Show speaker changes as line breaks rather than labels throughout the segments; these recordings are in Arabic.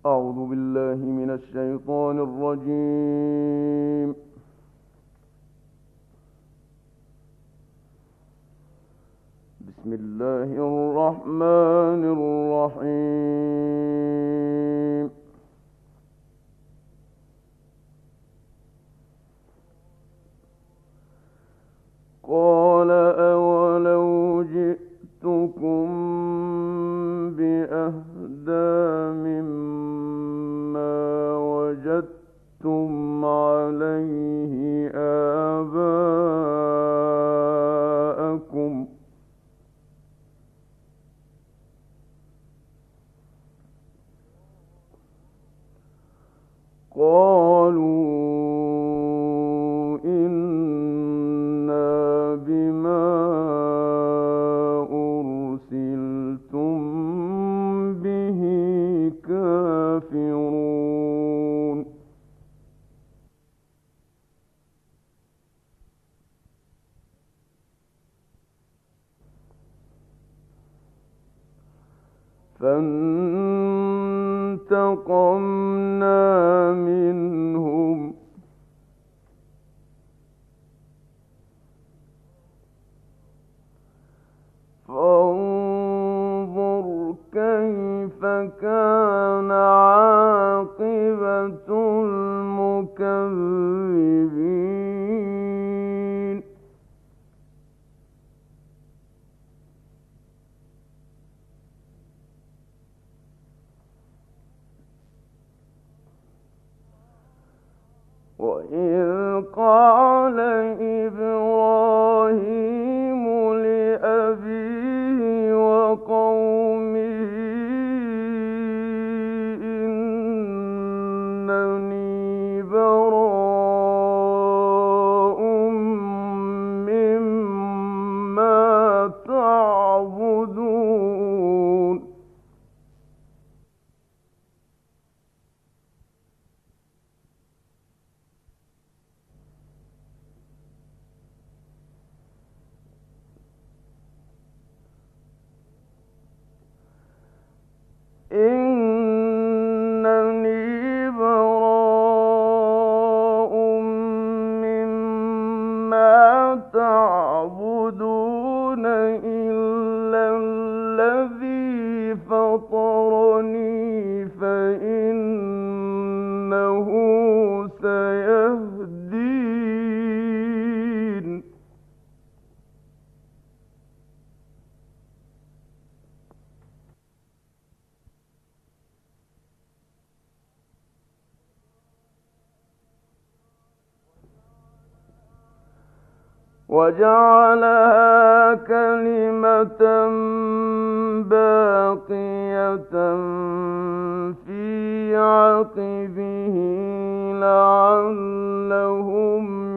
أعوذ بالله من الشيطان الرجيم. بسم الله الرحمن الرحيم. قال أولو جئتكم بأهدى مما وجدتم عليه آباءكم قالوا إنا بما أرسلتم به كافرون فانتقمنا منهم فانظر كيف كان عاقبة المكذبين وإذ قال إبراهيم لأبيه وقومه إنني براء مما تعبدون إنني براء مما تعبدون إلا الذي فطرني فإنه سيهدين وجعلها كلمة باقية في عقبه لعلهم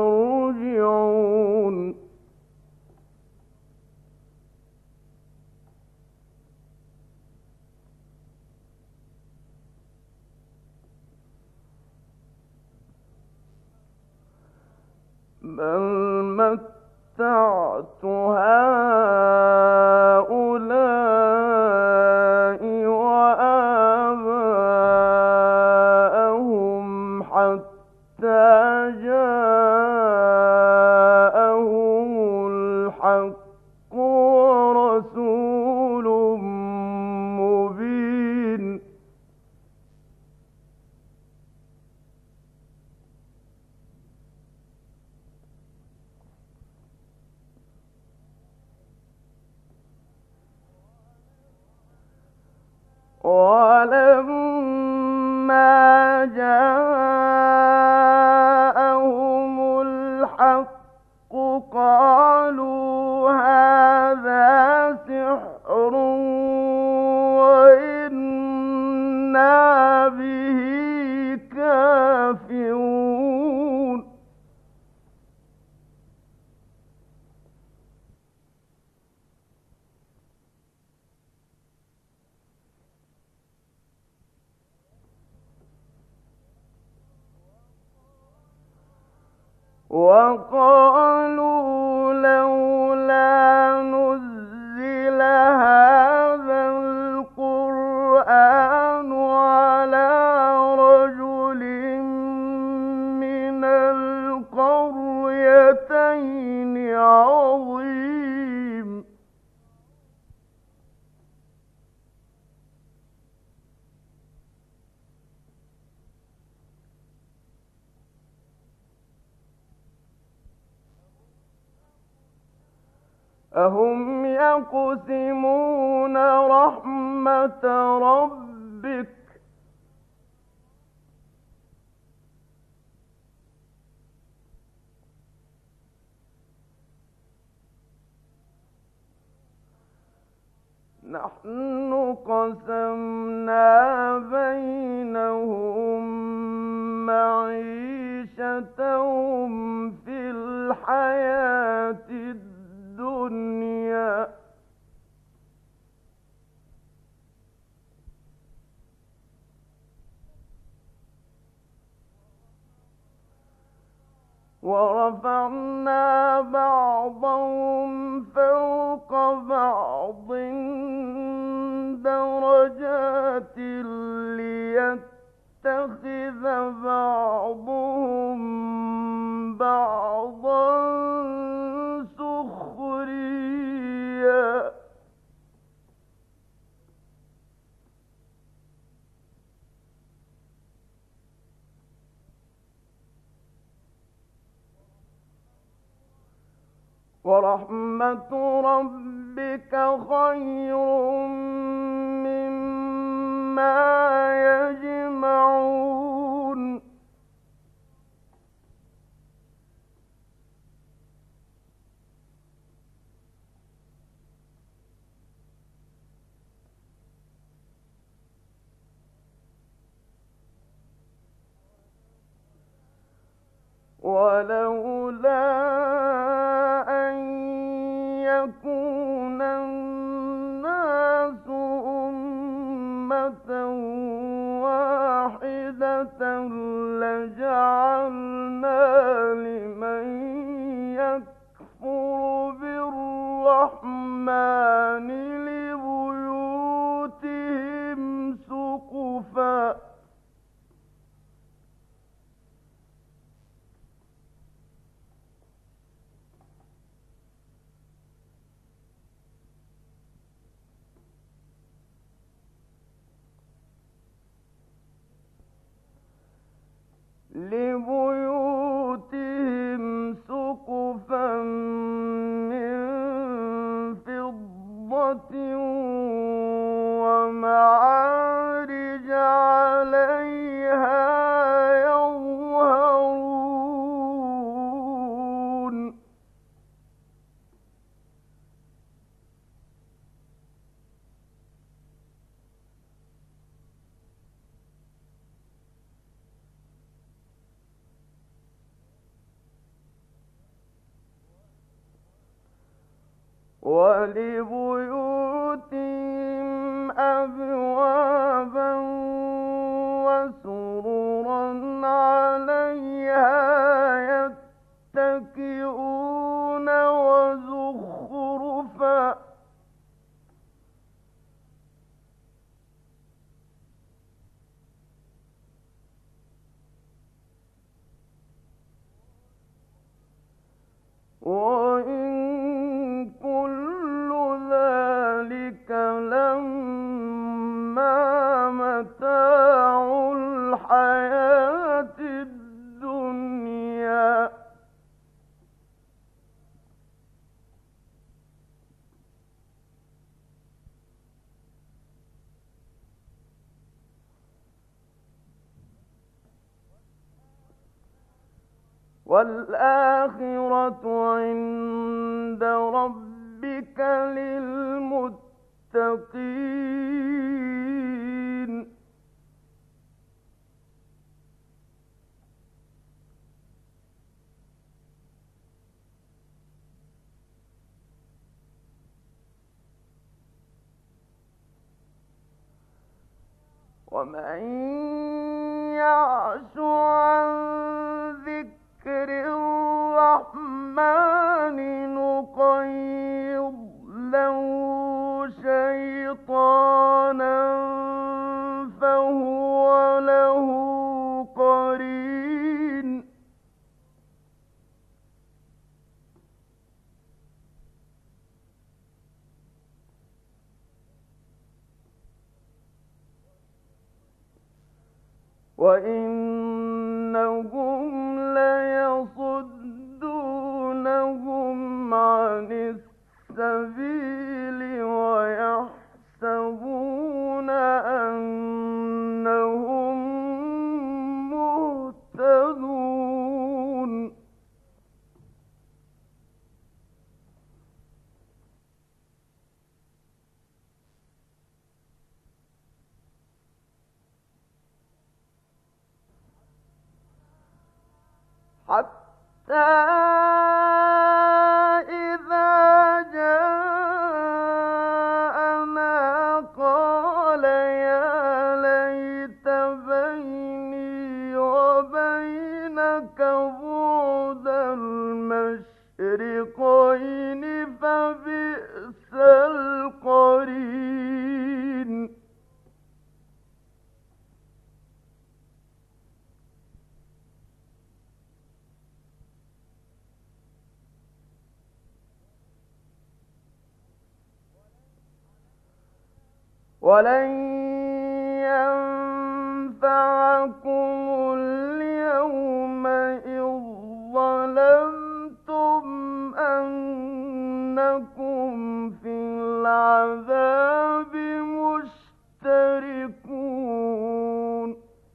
يرجعون بل متعت هؤلاء وآباءهم حتى جاءهم الحق ورسول مبين ولما جاءهم الحق قالوا هذا سحر وإنا به كافرون وقالوا لولا نزل هذا القرآن أهم يقسمون رحمة ربك نحن قسمنا بينهم معيشتهم في الحياة الدنيا ورفعنا بعضهم فوق بعض درجات ليتخذ بعضهم بعضا سخريا ورحمة ربك خير مما يجمعون ولولا أن يكون الناس أمة واحدة لجعلنا لمن يكفر بالرحمن لبيوتهم سقفا من فضة ومعارج عليها يظهرون ولبيوتهم أبوابا وسررا عليها يتكئون وزخرفا وإن كل ذلك لما متاع الحياة الدنيا والآخرة عند ربك للمتقين ومن يعش عن ذكر الرحمن نقيض له شيطانا فهو له قرين وإنهم ليصدونهم عن السبيل حتى إذا جاءنا قال يا ليت بيني وبينك بعد المشرقين فبئس القرين ولن ينفعكم اليوم إذ ظلمتم أنكم في العذاب مشتركون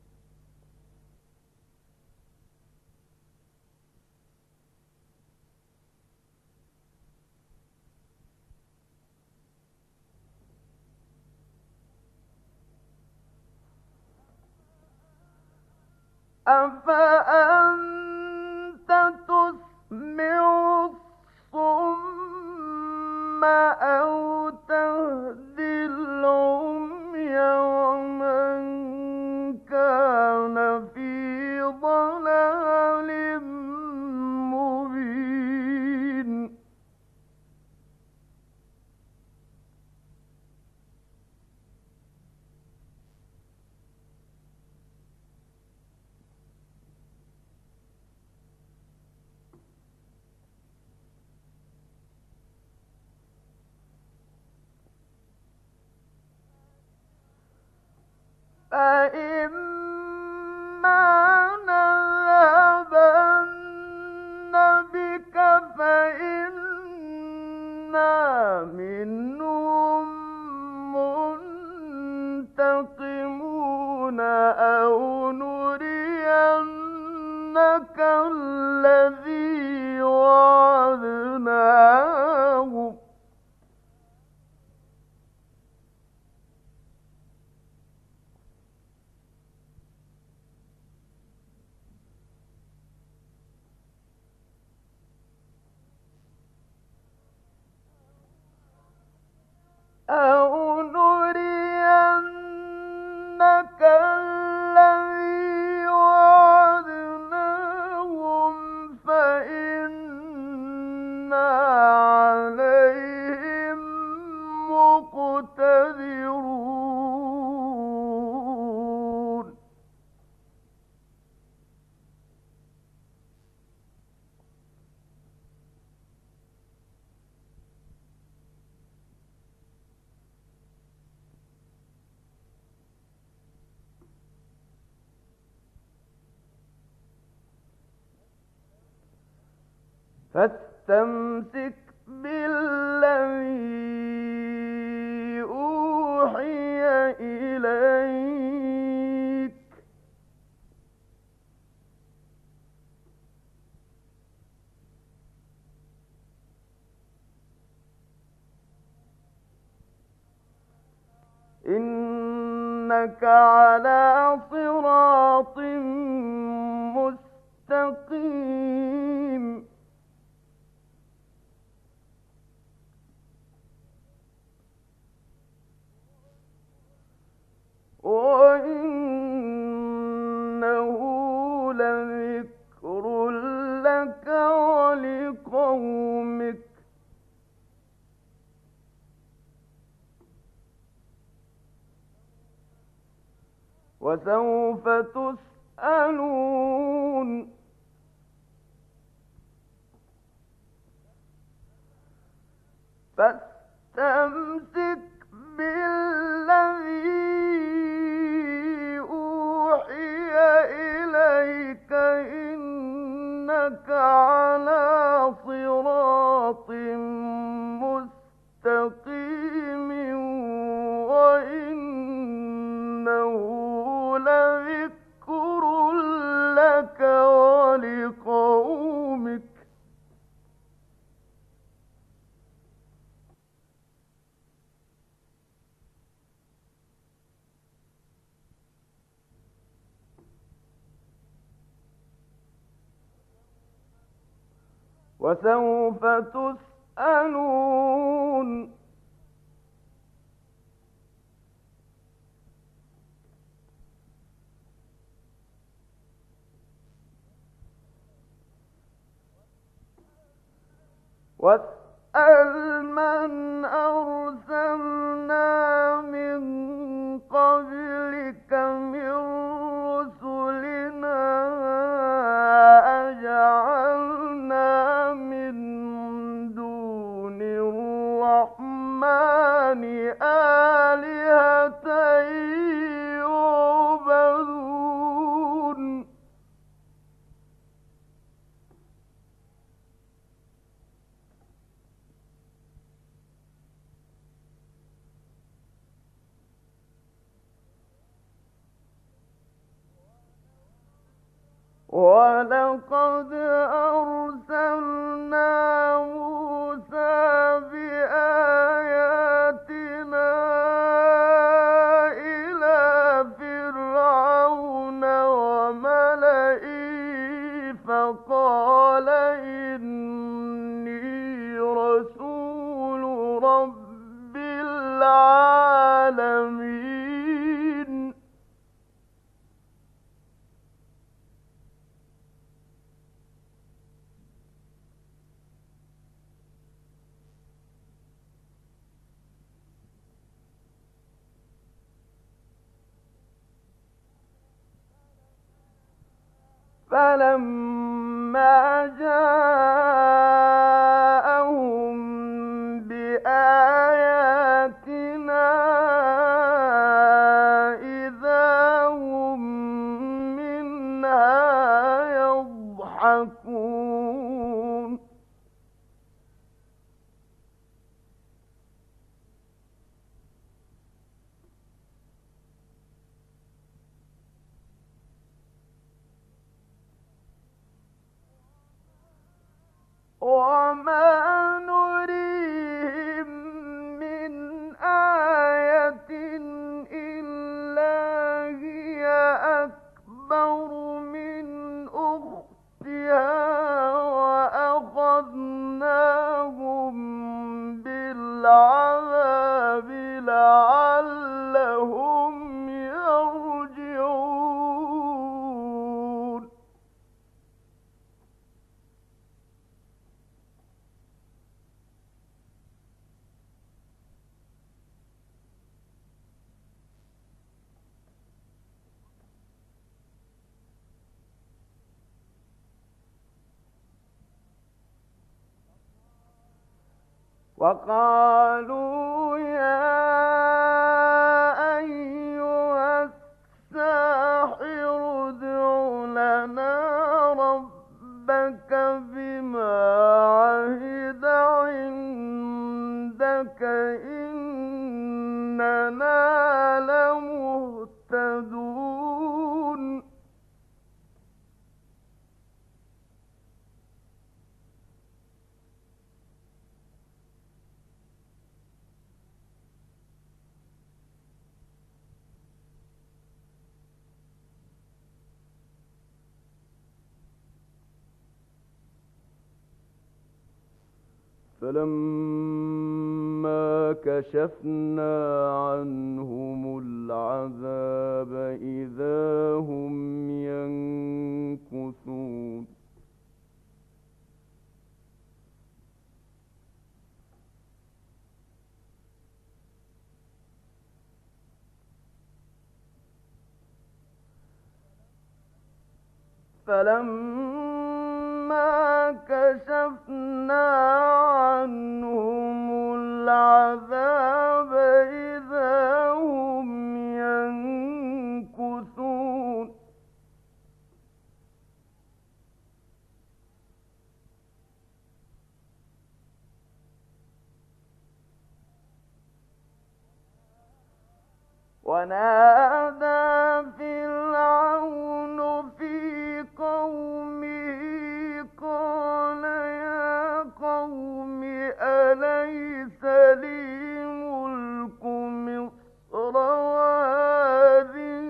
أفأنت تسمع الصم أو تهدي العمي ومن كان في ضلال مبين فإما نذهبن بك فإنا منهم منتقمون أو نرينك الذي وعدناهم أو نرينك الذي وعدناهم فإنا عليهم مقتدرون فاستمسك بالذي أوحي إليك إنك على صراط مستقيم وإنه لذكر لك ولقومك وسوف تسألون فاستمسك بالذي أوحي إليك إنك على صراط مستقيم وإنه لذكر لك ولقومك وسوف تسألون. واسأل من أرسلنا من قبلك من رسلنا أجعلنا من دون الرحمن آلهة يعبدون. ولقد أرسلنا موسى بآياتنا إلى فرعون وملئه فقال إني رسول رب العالمين. فلما جاءهم بآياتنا إذا هم منها يضحكون. وما نريهم من آية إلا هي أكبر من أختها وأخذناهم بالعذاب لعلهم يرجعون. وقالوا يا أيها الساحر ادع لنا ربك بما عهد عندك إننا لمهتدون. فلما كشفنا عنهم العذاب إذا هم ينكثون. فلما كشفنا عنهم العذاب إذا هم ينكثون. ونادى فرعون في قومه قال يا قوم أليس لي ملك مصر وهذه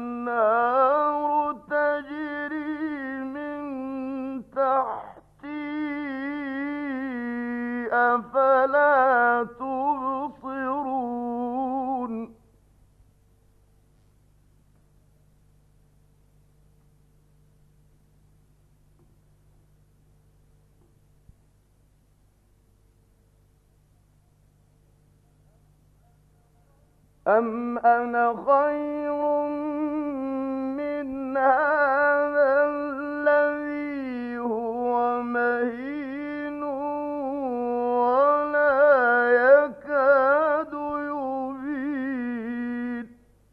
الأنهار تجري من تحتي أم أنا خير من هذا الذي هو مهين ولا يكاد يبين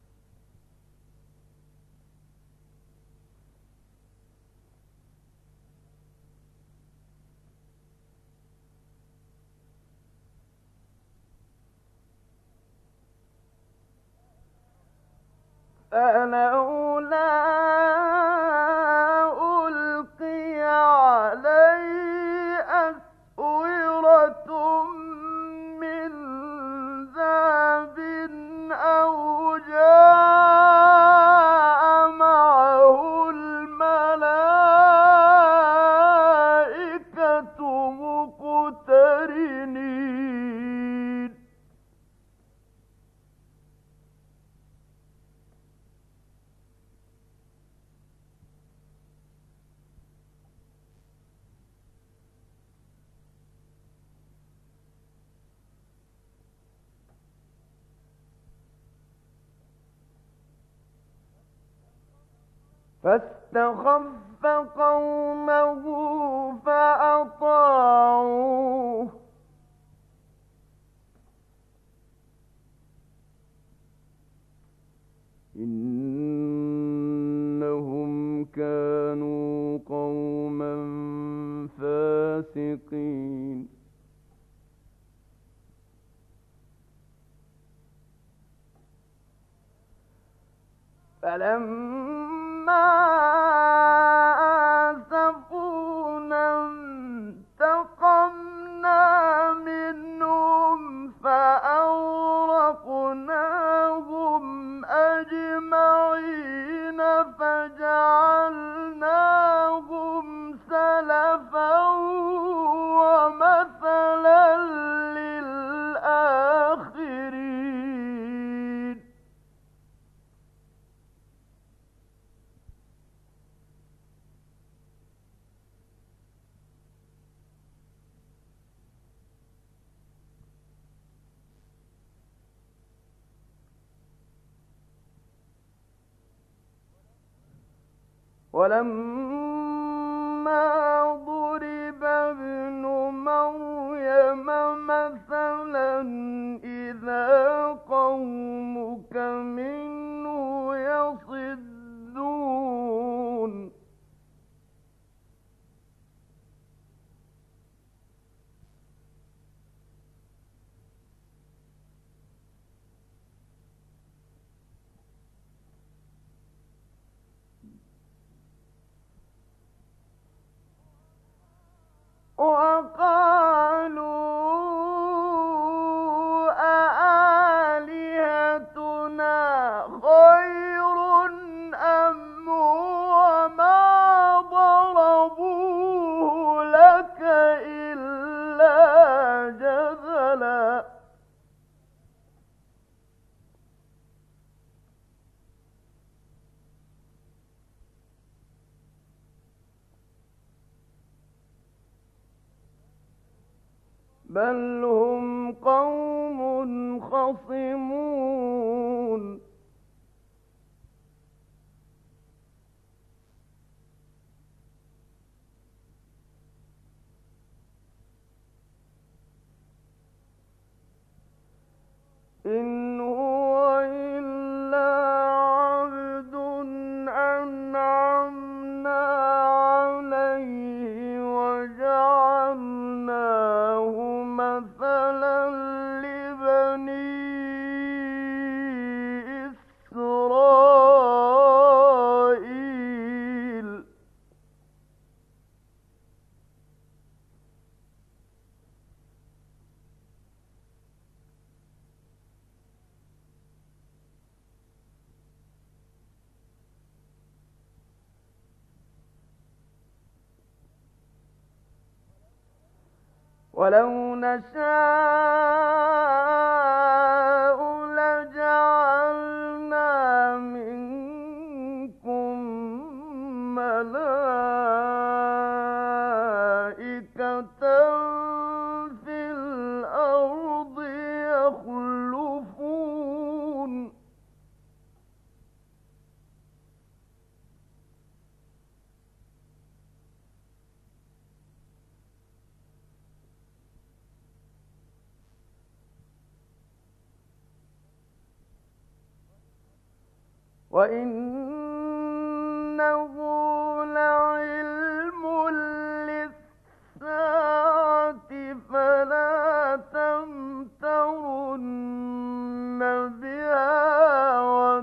فلولا ألقي عليه أسورة من ذهب أو جاء معه الملائكة مقترنين فاستخف قومه فأطاعوه إنهم كانوا قوما فاسقين فلما آسفونا انتقمنا منهم فأغرقناهم أجمعين فجعلناهم سلفا ومثلا للآخرين ولما ضرب ابن مريم مثلا إذا قومك منه يصدون وقالوا أآلهتنا خير أم هو ما ضربوه لك إلا جدلا بل هم قوم خصمون إن هو إلا عبد أنعمنا عليه وجعلناه مثلا لبني إسرائيل ولو نشاء لجعلنا منكم ملائكة في الأرض يخلفون وَإِنَّهُ لَعِلْمٌ لِّلسَّاعَةِ فَلَا تَمْتَرُنَّ بِهَا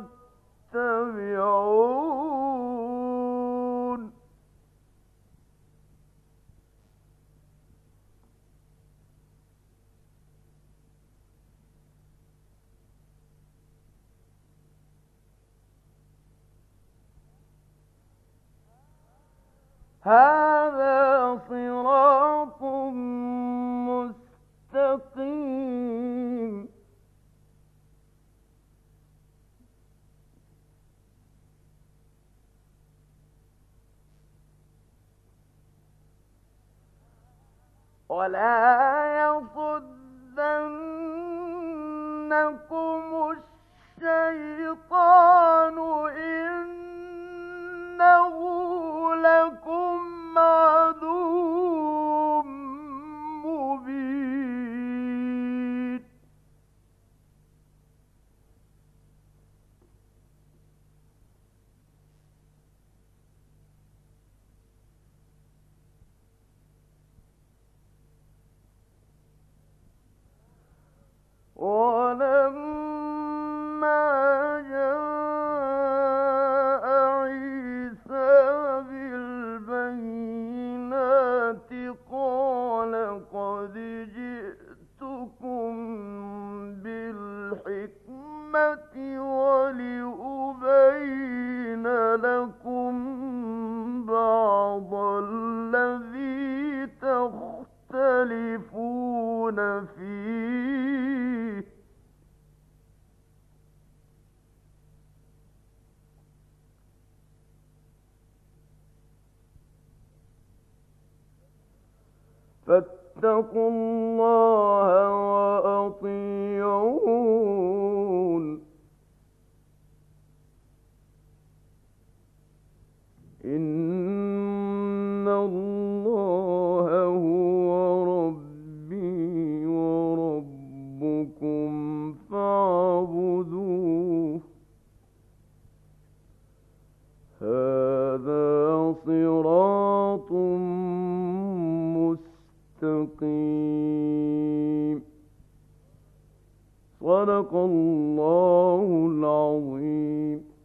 وَاتَّبِعُونِ هَٰذَا صِرَاطٌ مُّسْتَقِيمٌ وَلَا يَصُدَّنَّكُمُ الشَّيْطَانُ إِنَّهُ لَكُمْ عَدُوٌّ مُّبِينٌ وَلَمَّا جَاءَ عِيسَىٰ بِالْبَيِّنَاتِ قَالَ قَدْ جِئْتُكُم بِالْحِكْمَةِ وَلِأُبَيِّنَ لَكُم بَعْضَ الَّذِي تَخْتَلِفُونَ فِيهِ ۖ فَاتَّقُوا اللَّهَ وَأَطِيعُونِ إِنَّ اللَّهَ هُوَ رَبِّي وَرَبُّكُمْ فَاعْبُدُوهُ هَٰذَا صِرَاطٌ مُّسْتَقِيمٌ صدق الله العظيم.